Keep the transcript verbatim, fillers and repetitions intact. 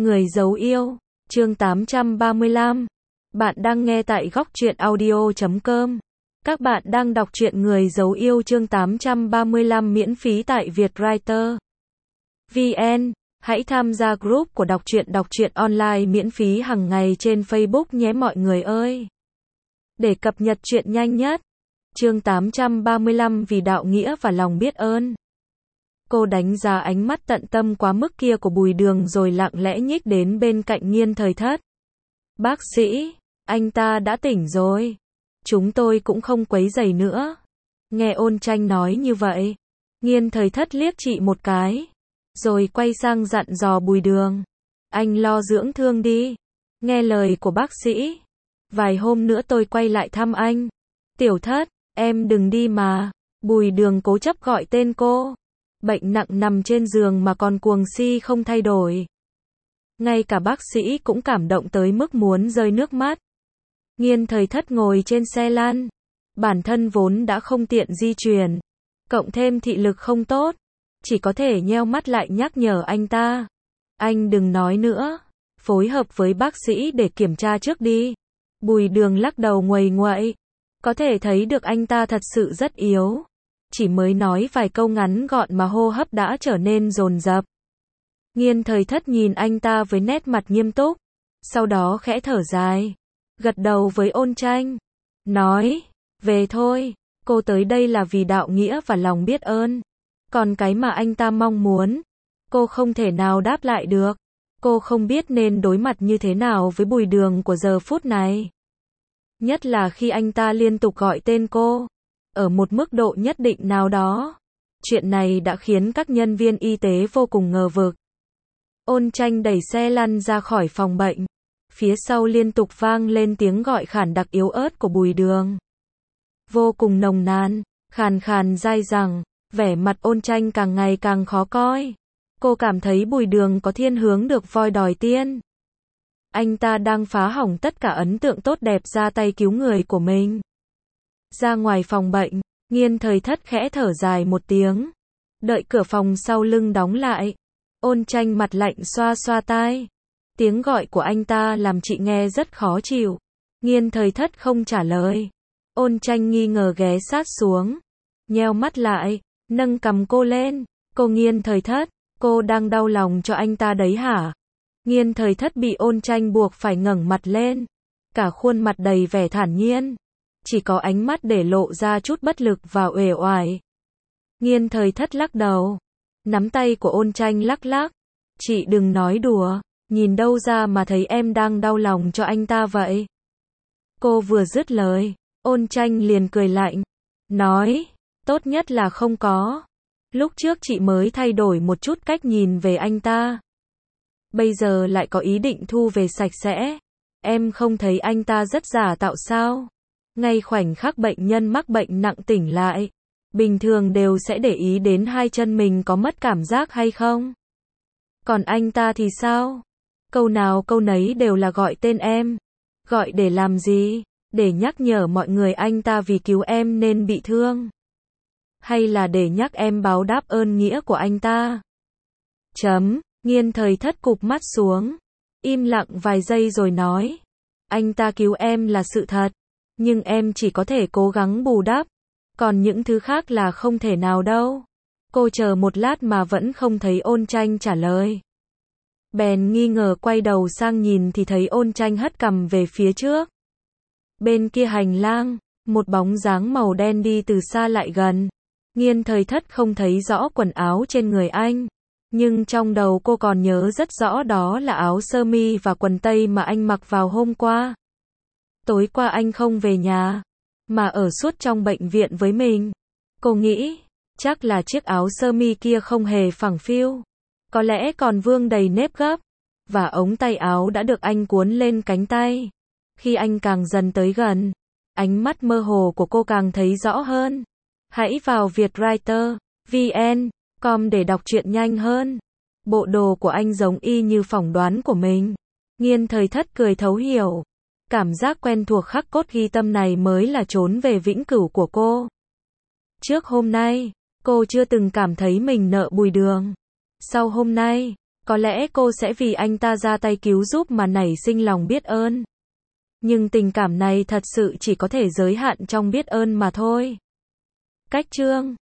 Người giấu yêu, chương tám trăm ba mươi lăm. Bạn đang nghe tại góc truyện audio chấm com. Các bạn đang đọc truyện Người giấu yêu chương tám trăm ba mươi lăm miễn phí tại Vietwriter vê en. Hãy tham gia group của đọc truyện đọc truyện online miễn phí hàng ngày trên Facebook nhé mọi người ơi. Để cập nhật truyện nhanh nhất. Chương tám trăm ba mươi lăm vì đạo nghĩa và lòng biết ơn. Cô đánh giá ánh mắt tận tâm quá mức kia của Bùi Đường rồi lặng lẽ nhích đến bên cạnh Nghiên Thời Thất. Bác sĩ, anh ta đã tỉnh rồi. Chúng tôi cũng không quấy rầy nữa. Nghe Ôn Tranh nói như vậy, Nghiên Thời Thất liếc chị một cái, rồi quay sang dặn dò Bùi Đường. Anh lo dưỡng thương đi. Nghe lời của bác sĩ. Vài hôm nữa tôi quay lại thăm anh. Tiểu Thất, em đừng đi mà. Bùi Đường cố chấp gọi tên cô. Bệnh nặng nằm trên giường mà còn cuồng si không thay đổi. Ngay cả bác sĩ cũng cảm động tới mức muốn rơi nước mắt. Nghiên Thời Thất ngồi trên xe lăn. Bản thân vốn đã không tiện di chuyển. Cộng thêm thị lực không tốt. Chỉ có thể nheo mắt lại nhắc nhở anh ta. Anh đừng nói nữa. Phối hợp với bác sĩ để kiểm tra trước đi. Bùi Đường lắc đầu nguầy nguậy. Có thể thấy được anh ta thật sự rất yếu. Chỉ mới nói vài câu ngắn gọn mà hô hấp đã trở nên dồn dập. Nghiên Thời Thất nhìn anh ta với nét mặt nghiêm túc. Sau đó khẽ thở dài. Gật đầu với Ôn Tranh. Nói, về thôi. Cô tới đây là vì đạo nghĩa và lòng biết ơn. Còn cái mà anh ta mong muốn, cô không thể nào đáp lại được. Cô không biết nên đối mặt như thế nào với Bùi Đường của giờ phút này. Nhất là khi anh ta liên tục gọi tên cô. Ở một mức độ nhất định nào đó. Chuyện này đã khiến các nhân viên y tế vô cùng ngờ vực. Ôn Tranh đẩy xe lăn ra khỏi phòng bệnh. Phía sau liên tục vang lên tiếng gọi khản đặc yếu ớt của Bùi Đường. Vô cùng nồng nàn, khàn khàn dai dẳng, vẻ mặt Ôn Tranh càng ngày càng khó coi. Cô cảm thấy Bùi Đường có thiên hướng được voi đòi tiên. Anh ta đang phá hỏng tất cả ấn tượng tốt đẹp ra tay cứu người của mình. Ra ngoài phòng bệnh, Nghiên Thời Thất khẽ thở dài một tiếng. Đợi cửa phòng sau lưng đóng lại. Ôn Tranh mặt lạnh xoa xoa tai. Tiếng gọi của anh ta làm chị nghe rất khó chịu. Nghiên Thời Thất không trả lời. Ôn Tranh nghi ngờ ghé sát xuống. Nheo mắt lại, nâng cằm cô lên. Cô Nghiên Thời Thất, cô đang đau lòng cho anh ta đấy hả? Nghiên Thời Thất bị Ôn Tranh buộc phải ngẩng mặt lên. Cả khuôn mặt đầy vẻ thản nhiên. Chỉ có ánh mắt để lộ ra chút bất lực và uể oải. Nghiên Thời Thất lắc đầu. Nắm tay của Ôn Tranh lắc lắc. Chị đừng nói đùa. Nhìn đâu ra mà thấy em đang đau lòng cho anh ta vậy? Cô vừa dứt lời, Ôn Tranh liền cười lạnh. Nói, tốt nhất là không có. Lúc trước chị mới thay đổi một chút cách nhìn về anh ta. Bây giờ lại có ý định thu về sạch sẽ. Em không thấy anh ta rất giả tạo sao? Ngay khoảnh khắc bệnh nhân mắc bệnh nặng tỉnh lại, bình thường đều sẽ để ý đến hai chân mình có mất cảm giác hay không. Còn anh ta thì sao? Câu nào câu nấy đều là gọi tên em. Gọi để làm gì? Để nhắc nhở mọi người anh ta vì cứu em nên bị thương? Hay là để nhắc em báo đáp ơn nghĩa của anh ta? Chấm, Nghiên Thời Thất cụp mắt xuống. Im lặng vài giây rồi nói. Anh ta cứu em là sự thật. Nhưng em chỉ có thể cố gắng bù đắp. Còn những thứ khác là không thể nào đâu. Cô chờ một lát mà vẫn không thấy Ôn Tranh trả lời. Bèn nghi ngờ quay đầu sang nhìn thì thấy Ôn Tranh hất cằm về phía trước. Bên kia hành lang, một bóng dáng màu đen đi từ xa lại gần. Nghiên Thời Thất không thấy rõ quần áo trên người anh. Nhưng trong đầu cô còn nhớ rất rõ đó là áo sơ mi và quần tây mà anh mặc vào hôm qua. Tối qua anh không về nhà, mà ở suốt trong bệnh viện với mình. Cô nghĩ, chắc là chiếc áo sơ mi kia không hề phẳng phiu. Có lẽ còn vương đầy nếp gấp. Và ống tay áo đã được anh cuốn lên cánh tay. Khi anh càng dần tới gần, ánh mắt mơ hồ của cô càng thấy rõ hơn. Hãy vào Vietwriter vê en com để đọc truyện nhanh hơn. Bộ đồ của anh giống y như phỏng đoán của mình. Nghiên Thời Thất cười thấu hiểu. Cảm giác quen thuộc khắc cốt ghi tâm này mới là trốn về vĩnh cửu của cô. Trước hôm nay, cô chưa từng cảm thấy mình nợ Bùi Đường. Sau hôm nay, Có lẽ cô sẽ vì anh ta ra tay cứu giúp mà nảy sinh lòng biết ơn. Nhưng tình cảm này thật sự chỉ có thể giới hạn trong biết ơn mà thôi. Cách chương